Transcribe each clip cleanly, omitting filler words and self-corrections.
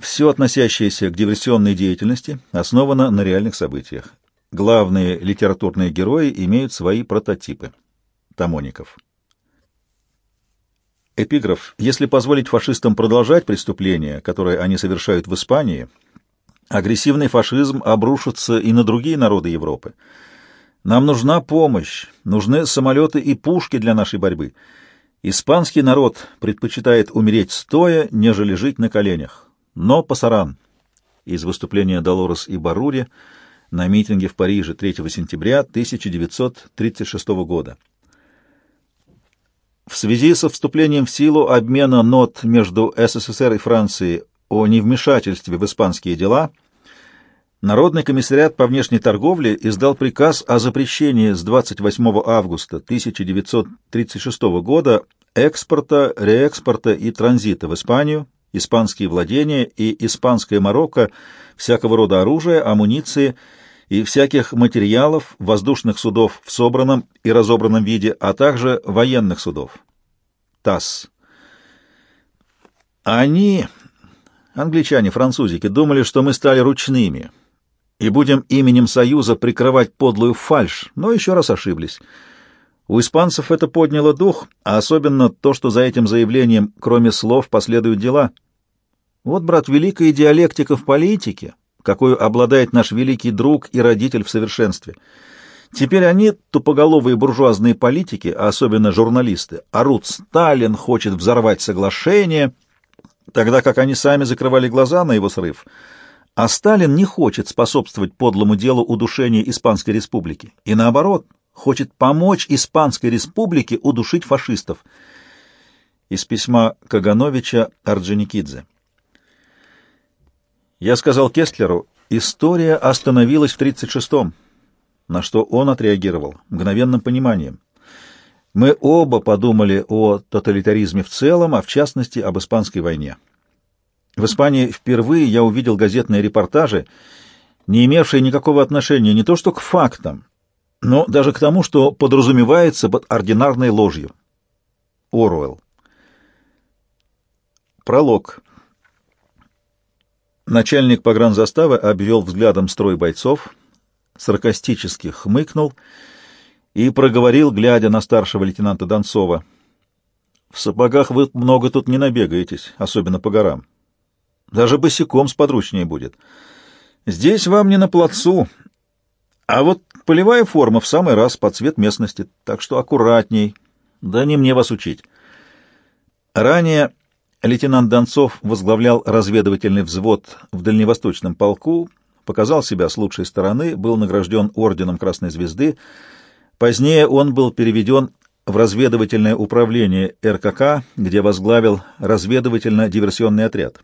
Все, относящееся к диверсионной деятельности, основано на реальных событиях. Главные литературные герои имеют свои прототипы. Тамоников. Эпиграф. Если позволить фашистам продолжать преступления, которые они совершают в Испании, агрессивный фашизм обрушится и на другие народы Европы. Нам нужна помощь, нужны самолеты и пушки для нашей борьбы. Испанский народ предпочитает умереть стоя, нежели жить на коленях. Но пасаран. Из выступления Долорес Ибаррури на митинге в Париже 3 сентября 1936 года. В связи со вступлением в силу обмена нот между СССР и Францией о невмешательстве в испанские дела, Народный комиссариат по внешней торговле издал приказ о запрещении с 28 августа 1936 года экспорта, реэкспорта и транзита в Испанию, испанские владения и испанское Марокко всякого рода оружия, амуниции и всяких материалов, воздушных судов в собранном и разобранном виде, а также военных судов. ТАСС. Они, англичане, французики, думали, что мы стали ручными и будем именем Союза прикрывать подлую фальшь, но еще раз ошиблись. У испанцев это подняло дух, а особенно то, что за этим заявлением, кроме слов, последуют дела. Вот, брат, великая диалектика в политике, какую обладает наш великий друг и родитель в совершенстве. Теперь они, тупоголовые буржуазные политики, а особенно журналисты, орут: «Сталин хочет взорвать соглашение», тогда как они сами закрывали глаза на его срыв. А Сталин не хочет способствовать подлому делу удушения Испанской Республики. И наоборот, хочет помочь Испанской Республике удушить фашистов. Из письма Кагановича Орджоникидзе. Я сказал Кестлеру: история остановилась в 1936-м, на что он отреагировал мгновенным пониманием. Мы оба подумали о тоталитаризме в целом, а в частности об Испанской войне. В Испании впервые я увидел газетные репортажи, не имевшие никакого отношения не то что к фактам, но даже к тому, что подразумевается под ординарной ложью. Оруэлл. Пролог. Начальник погранзаставы обвел взглядом строй бойцов, саркастически хмыкнул и проговорил, глядя на старшего лейтенанта Донцова: «В сапогах вы много тут не набегаетесь, особенно по горам. Даже босиком сподручнее будет. Здесь вам не на плацу, а вот полевая форма в самый раз под цвет местности, так что аккуратней, да не мне вас учить». Ранее лейтенант Донцов возглавлял разведывательный взвод в Дальневосточном полку, показал себя с лучшей стороны, был награжден орденом Красной Звезды. Позднее он был переведен в разведывательное управление РКК, где возглавил разведывательно-диверсионный отряд.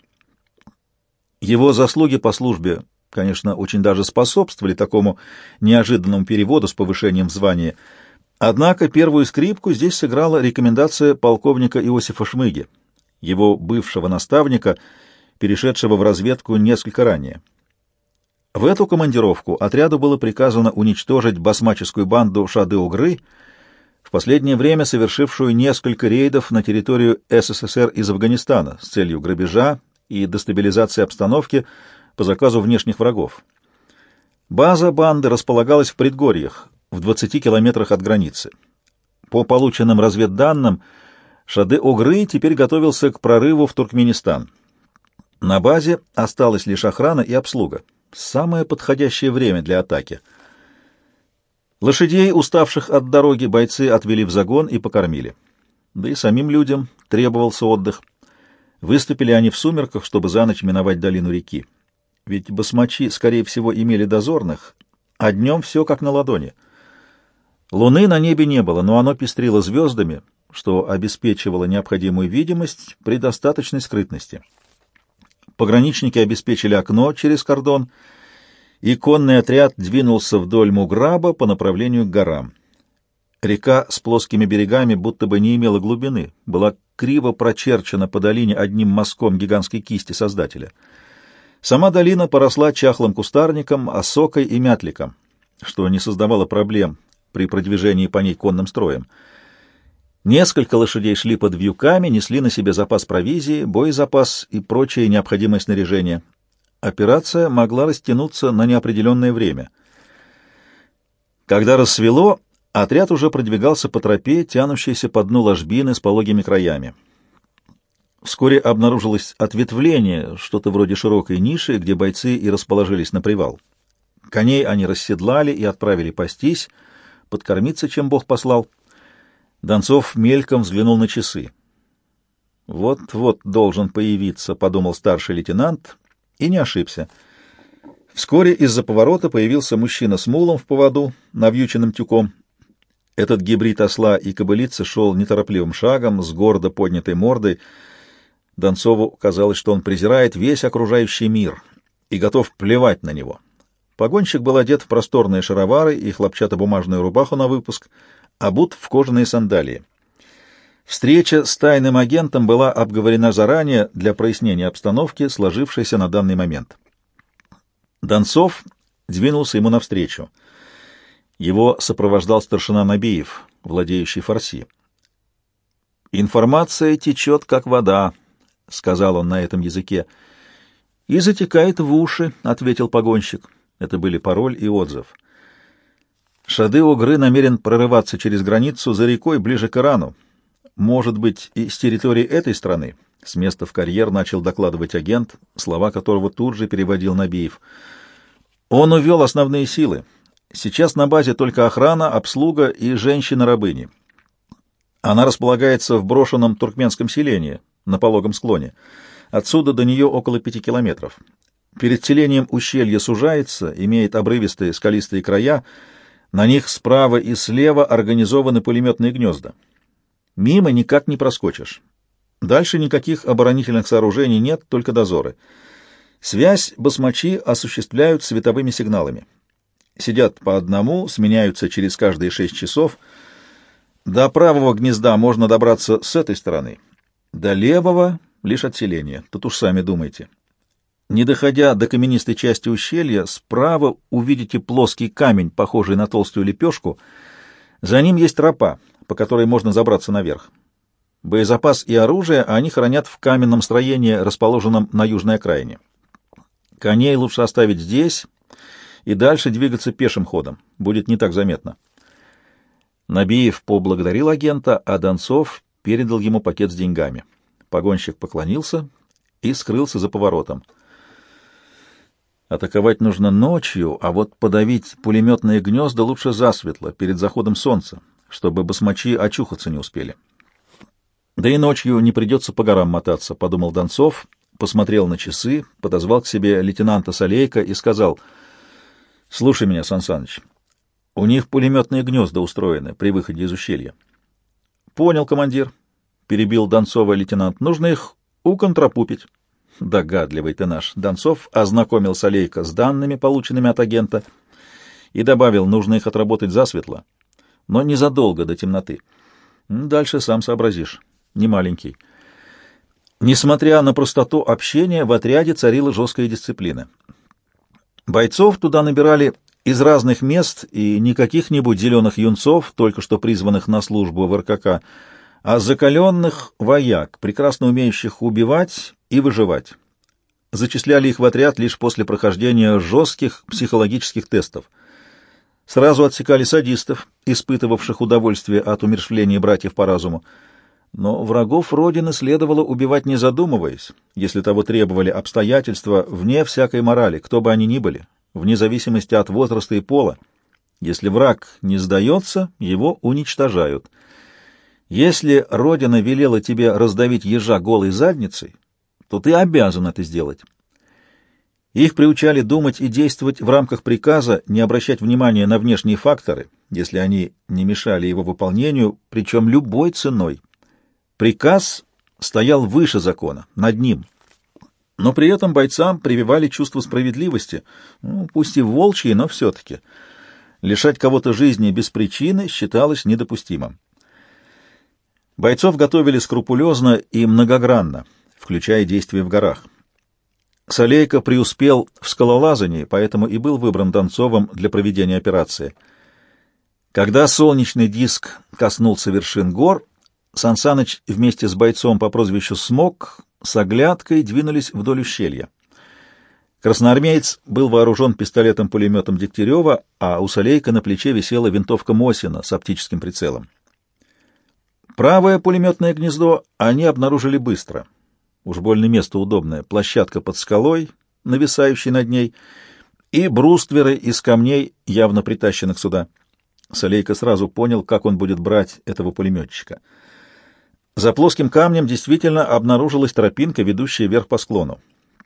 Его заслуги по службе, конечно, очень даже способствовали такому неожиданному переводу с повышением в звании, однако первую скрипку здесь сыграла рекомендация полковника Иосифа Шмыги, его бывшего наставника, перешедшего в разведку несколько ранее. В эту командировку отряду было приказано уничтожить басмаческую банду Шады-Огры, в последнее время совершившую несколько рейдов на территорию СССР из Афганистана с целью грабежа и дестабилизации обстановки по заказу внешних врагов. База банды располагалась в предгорьях, в 20 километрах от границы. По полученным разведданным, Шады-Огры теперь готовился к прорыву в Туркменистан. На базе осталась лишь охрана и обслуга. Самое подходящее время для атаки. Лошадей, уставших от дороги, бойцы отвели в загон и покормили. Да и самим людям требовался отдых. Выступили они в сумерках, чтобы за ночь миновать долину реки. Ведь басмачи, скорее всего, имели дозорных, а днем все как на ладони. Луны на небе не было, но оно пестрило звездами, что обеспечивало необходимую видимость при достаточной скрытности. Пограничники обеспечили окно через кордон, и конный отряд двинулся вдоль Муграба по направлению к горам. Река с плоскими берегами будто бы не имела глубины, была криво прочерчена по долине одним мазком гигантской кисти Создателя. Сама долина поросла чахлым кустарником, осокой и мятликом, что не создавало проблем при продвижении по ней конным строем. Несколько лошадей шли под вьюками, несли на себе запас провизии, боезапас и прочее необходимое снаряжение. Операция могла растянуться на неопределенное время. Когда рассвело, отряд уже продвигался по тропе, тянущейся по дну ложбины с пологими краями. Вскоре обнаружилось ответвление, что-то вроде широкой ниши, где бойцы и расположились на привал. Коней они расседлали и отправили пастись, подкормиться, чем Бог послал. Донцов мельком взглянул на часы. «Вот-вот должен появиться», — подумал старший лейтенант, и не ошибся. Вскоре из-за поворота появился мужчина с мулом в поводу, навьюченным тюком. Этот гибрид осла и кобылицы шел неторопливым шагом, с гордо поднятой мордой. Донцову казалось, что он презирает весь окружающий мир и готов плевать на него. Погонщик был одет в просторные шаровары и хлопчатобумажную рубаху на выпуск, обут в кожаные сандалии. Встреча с тайным агентом была обговорена заранее для прояснения обстановки, сложившейся на данный момент. Донцов двинулся ему навстречу. Его сопровождал старшина Набиев, владеющий фарси. «Информация течет, как вода», — сказал он на этом языке. «И затекает в уши», — ответил погонщик. Это были пароль и отзыв. Шады-Огры намерен прорываться через границу за рекой ближе к Ирану. Может быть, и с территории этой страны. С места в карьер начал докладывать агент, слова которого тут же переводил Набиев. Он увел основные силы. Сейчас на базе только охрана, обслуга и женщины-рабыни. Она располагается в брошенном туркменском селении на пологом склоне. Отсюда до нее около 5 километров. Перед селением ущелье сужается, имеет обрывистые скалистые края. На них справа и слева организованы пулеметные гнезда. Мимо никак не проскочишь. Дальше никаких оборонительных сооружений нет, только дозоры. Связь басмачи осуществляют световыми сигналами. Сидят по одному, сменяются через каждые 6 часов. До правого гнезда можно добраться с этой стороны. До левого — лишь от селения. Тут уж сами думайте. Не доходя до каменистой части ущелья, справа увидите плоский камень, похожий на толстую лепешку. За ним есть тропа, по которой можно забраться наверх. Боезапас и оружие они хранят в каменном строении, расположенном на южной окраине. Коней лучше оставить здесь и дальше двигаться пешим ходом. Будет не так заметно. Набиев поблагодарил агента, а Донцов передал ему пакет с деньгами. Погонщик поклонился и скрылся за поворотом. Атаковать нужно ночью, а вот подавить пулеметные гнезда лучше засветло, перед заходом солнца, чтобы басмачи очухаться не успели. Да и ночью не придется по горам мотаться, — подумал Донцов, посмотрел на часы, подозвал к себе лейтенанта Солейка и сказал: — Слушай меня, Сан Саныч, у них пулеметные гнезда устроены при выходе из ущелья. — Понял, командир, — перебил Донцова лейтенант, — нужно их уконтрапупить. Догадливый ты наш. Донцов ознакомил Солейка с данными, полученными от агента, и добавил: нужно их отработать засветло, но незадолго до темноты. Дальше сам сообразишь. Не маленький. Несмотря на простоту общения, в отряде царила жесткая дисциплина. Бойцов туда набирали из разных мест, и не каких-нибудь зеленых юнцов, только что призванных на службу в РКК, а закаленных вояк, прекрасно умеющих убивать и выживать. Зачисляли их в отряд лишь после прохождения жестких психологических тестов. Сразу отсекали садистов, испытывавших удовольствие от умерщвления братьев по разуму. Но врагов Родины следовало убивать не задумываясь, если того требовали обстоятельства, вне всякой морали, кто бы они ни были, вне зависимости от возраста и пола. Если враг не сдается, его уничтожают. Если Родина велела тебе раздавить ежа голой задницей, то ты обязан это сделать. Их приучали думать и действовать в рамках приказа, не обращать внимания на внешние факторы, если они не мешали его выполнению, причем любой ценой. Приказ стоял выше закона, над ним. Но при этом бойцам прививали чувство справедливости, пусть и волчьи, но все-таки. Лишать кого-то жизни без причины считалось недопустимым. Бойцов готовили скрупулезно и многогранно, включая действия в горах. Солейко преуспел в скалолазании, поэтому и был выбран Донцовым для проведения операции. Когда солнечный диск коснулся вершин гор, Сансаныч вместе с бойцом по прозвищу Смок с оглядкой двинулись вдоль ущелья. Красноармеец был вооружен пистолетом-пулеметом Дегтярева, а у Солейка на плече висела винтовка Мосина с оптическим прицелом. Правое пулеметное гнездо они обнаружили быстро. Уж больно место удобное. Площадка под скалой, нависающей над ней, и брустверы из камней, явно притащенных сюда. Солейка сразу понял, как он будет брать этого пулеметчика. За плоским камнем действительно обнаружилась тропинка, ведущая вверх по склону.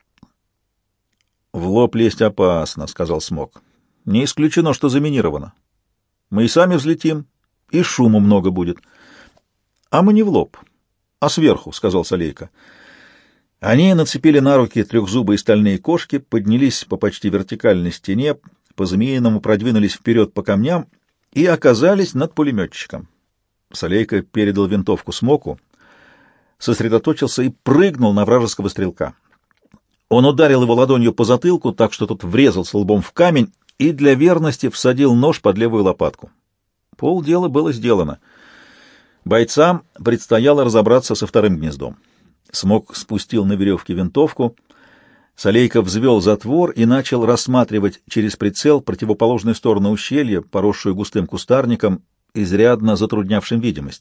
«В лоб лезть опасно», — сказал Смок. «Не исключено, что заминировано. Мы и сами взлетим, и шуму много будет». «А мы не в лоб, а сверху», — сказал Солейка. Они нацепили на руки трехзубые стальные кошки, поднялись по почти вертикальной стене, по-змеиному продвинулись вперед по камням и оказались над пулеметчиком. Солейка передал винтовку Смоку, сосредоточился и прыгнул на вражеского стрелка. Он ударил его ладонью по затылку, так что тот врезался лбом в камень и для верности всадил нож под левую лопатку. Полдела было сделано. Бойцам предстояло разобраться со вторым гнездом. Смок спустил на веревке винтовку, Солейка взвел затвор и начал рассматривать через прицел противоположную сторону ущелья, поросшую густым кустарником, изрядно затруднявшим видимость.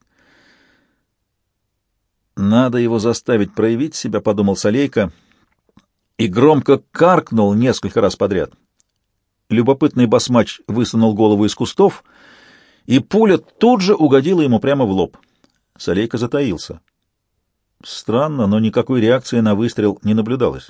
«Надо его заставить проявить себя», — подумал Солейка, и громко каркнул несколько раз подряд. Любопытный басмач высунул голову из кустов, и пуля тут же угодила ему прямо в лоб. Солейка затаился. Странно, но никакой реакции на выстрел не наблюдалось.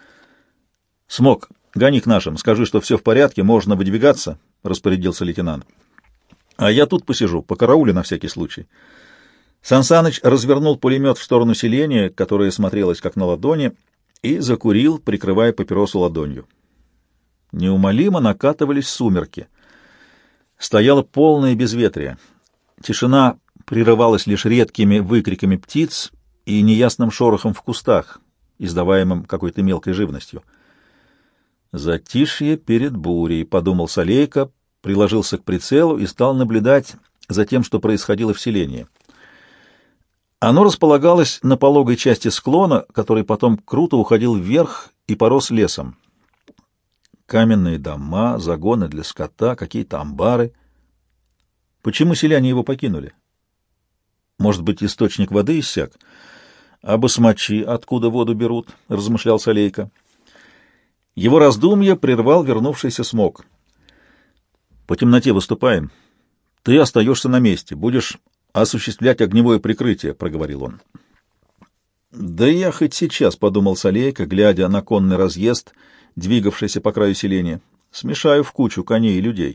«Смок, гони к нашим, скажи, что все в порядке, можно выдвигаться», — распорядился лейтенант. «А я тут посижу, покараулю на всякий случай». Сансаныч развернул пулемет в сторону селения, которое смотрелось как на ладони, и закурил, прикрывая папиросу ладонью. Неумолимо накатывались сумерки. Стояло полное безветрие. Тишина прерывалась лишь редкими выкриками птиц и неясным шорохом в кустах, издаваемым какой-то мелкой живностью. «Затишье перед бурей», — подумал Солейка, приложился к прицелу и стал наблюдать за тем, что происходило в селении. Оно располагалось на пологой части склона, который потом круто уходил вверх и порос лесом. Каменные дома, загоны для скота, какие-то амбары. Почему селяне его покинули? Может быть, источник воды иссяк? А басмачи откуда воду берут? — размышлял Солейка. Его раздумья прервал вернувшийся Смок. «По темноте выступаем. Ты остаешься на месте, будешь осуществлять огневое прикрытие», — проговорил он. «Да я хоть сейчас», — подумал Солейка, глядя на конный разъезд, двигавшийся по краю селения. «Смешаю в кучу коней и людей».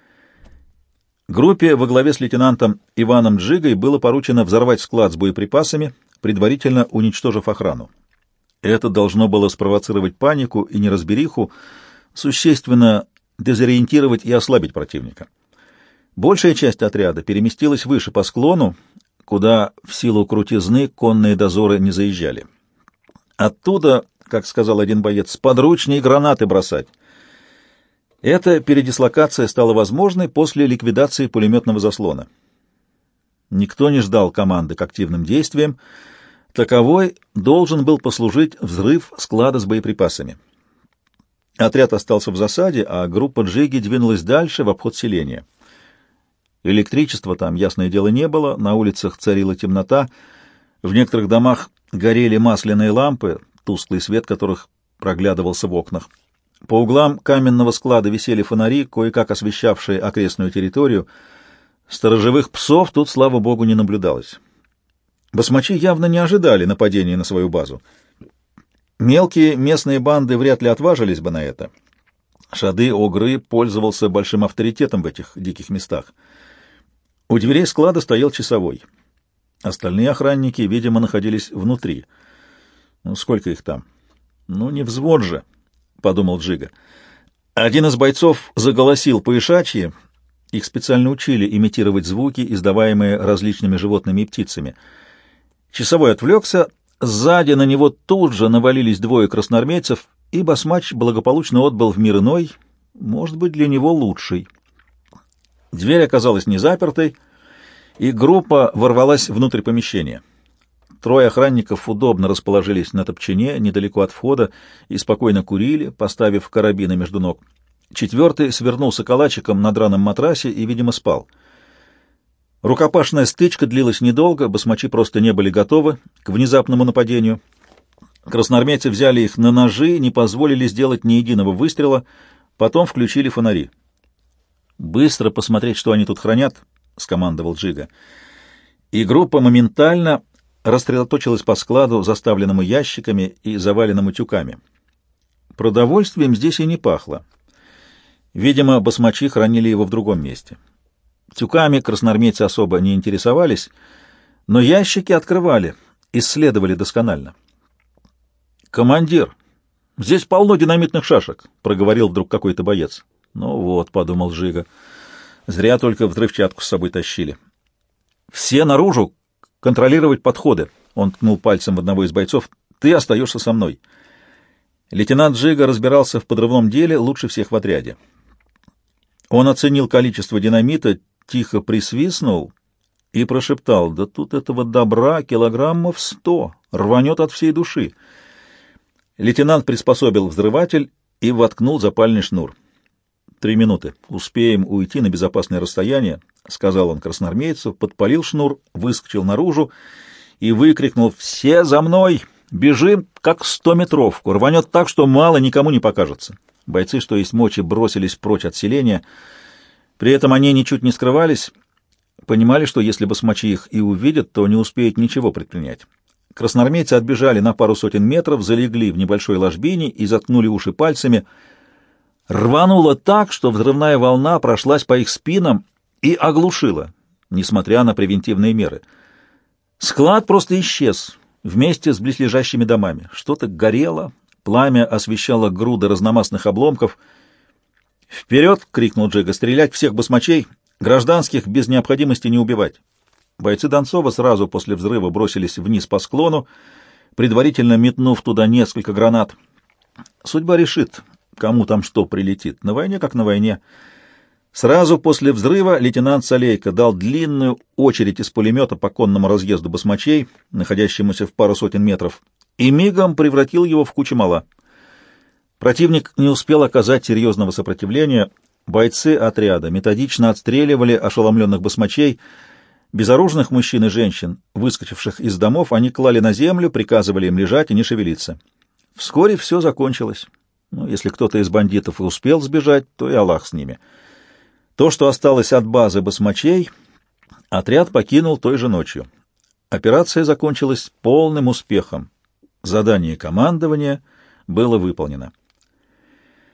Группе во главе с лейтенантом Иваном Джигой было поручено взорвать склад с боеприпасами, предварительно уничтожив охрану. Это должно было спровоцировать панику и неразбериху, существенно дезориентировать и ослабить противника. Большая часть отряда переместилась выше по склону, куда в силу крутизны конные дозоры не заезжали. Оттуда, как сказал один боец, подручнее гранаты бросать. Эта передислокация стала возможной после ликвидации пулеметного заслона. Никто не ждал команды к активным действиям. Таковой должен был послужить взрыв склада с боеприпасами. Отряд остался в засаде, а группа Джиги двинулась дальше в обход селения. Электричества там, ясное дело, не было, на улицах царила темнота, в некоторых домах горели масляные лампы, тусклый свет которых проглядывался в окнах. По углам каменного склада висели фонари, кое-как освещавшие окрестную территорию. Сторожевых псов тут, слава богу, не наблюдалось. Басмачи явно не ожидали нападения на свою базу. Мелкие местные банды вряд ли отважились бы на это. Шады-Огры пользовался большим авторитетом в этих диких местах. У дверей склада стоял часовой. Остальные охранники, видимо, находились внутри. Сколько их там? Не взвод же, — подумал Джига. Один из бойцов заголосил по-ишачьи. Их специально учили имитировать звуки, издаваемые различными животными и птицами. Часовой отвлекся, сзади на него тут же навалились двое красноармейцев, и басмач благополучно отбыл в мир иной, может быть, для него лучший. Дверь оказалась не запертой, и группа ворвалась внутрь помещения. Трое охранников удобно расположились на топчине недалеко от входа и спокойно курили, поставив карабины между ног. Четвертый свернулся калачиком на драном матрасе и, видимо, спал. Рукопашная стычка длилась недолго, басмачи просто не были готовы к внезапному нападению. Красноармейцы взяли их на ножи, не позволили сделать ни единого выстрела, потом включили фонари. «Быстро посмотреть, что они тут хранят», — скомандовал Джига. И группа моментально рассредоточилась по складу, заставленному ящиками и заваленному тюками. Продовольствием здесь и не пахло. Видимо, басмачи хранили его в другом месте. Тюками красноармейцы особо не интересовались, но ящики открывали, исследовали досконально. «Командир, здесь полно динамитных шашек», — проговорил вдруг какой-то боец. «Ну вот», — подумал Жига, — «зря только взрывчатку с собой тащили». «Все наружу! Контролировать подходы!» — он ткнул пальцем в одного из бойцов. «Ты остаешься со мной». Лейтенант Жига разбирался в подрывном деле лучше всех в отряде. Он оценил количество динамита, тихо присвистнул и прошептал: «Да тут этого добра килограммов 100, рванет от всей души». Лейтенант приспособил взрыватель и воткнул запальный шнур. 3 минуты. Успеем уйти на безопасное расстояние», — сказал он красноармейцу, подпалил шнур, выскочил наружу и выкрикнул: «Все за мной! Бежим, как 100-метровку! Рванет так, что мало никому не покажется!» Бойцы, что есть мочи, бросились прочь от селения. При этом они ничуть не скрывались, понимали, что если басмачи их и увидят, то не успеют ничего предпринять. Красноармейцы отбежали на пару сотен метров, залегли в небольшой ложбине и заткнули уши пальцами. Рвануло так, что взрывная волна прошлась по их спинам и оглушила, несмотря на превентивные меры. Склад просто исчез вместе с близлежащими домами. Что-то горело, пламя освещало груды разномастных обломков. «Вперед!» — крикнул Джига. «Стрелять всех басмачей! Гражданских без необходимости не убивать!» Бойцы Донцова сразу после взрыва бросились вниз по склону, предварительно метнув туда несколько гранат. Судьба решит, кому там что прилетит. На войне как на войне. Сразу после взрыва лейтенант Солейко дал длинную очередь из пулемета по конному разъезду басмачей, находящемуся в пару сотен метров, и мигом превратил его в кучу мала. Противник не успел оказать серьезного сопротивления. Бойцы отряда методично отстреливали ошеломленных басмачей. Безоружных мужчин и женщин, выскочивших из домов, они клали на землю, приказывали им лежать и не шевелиться. Вскоре все закончилось. Если кто-то из бандитов и успел сбежать, то и Аллах с ними. То, что осталось от базы басмачей, отряд покинул той же ночью. Операция закончилась полным успехом. Задание командования было выполнено.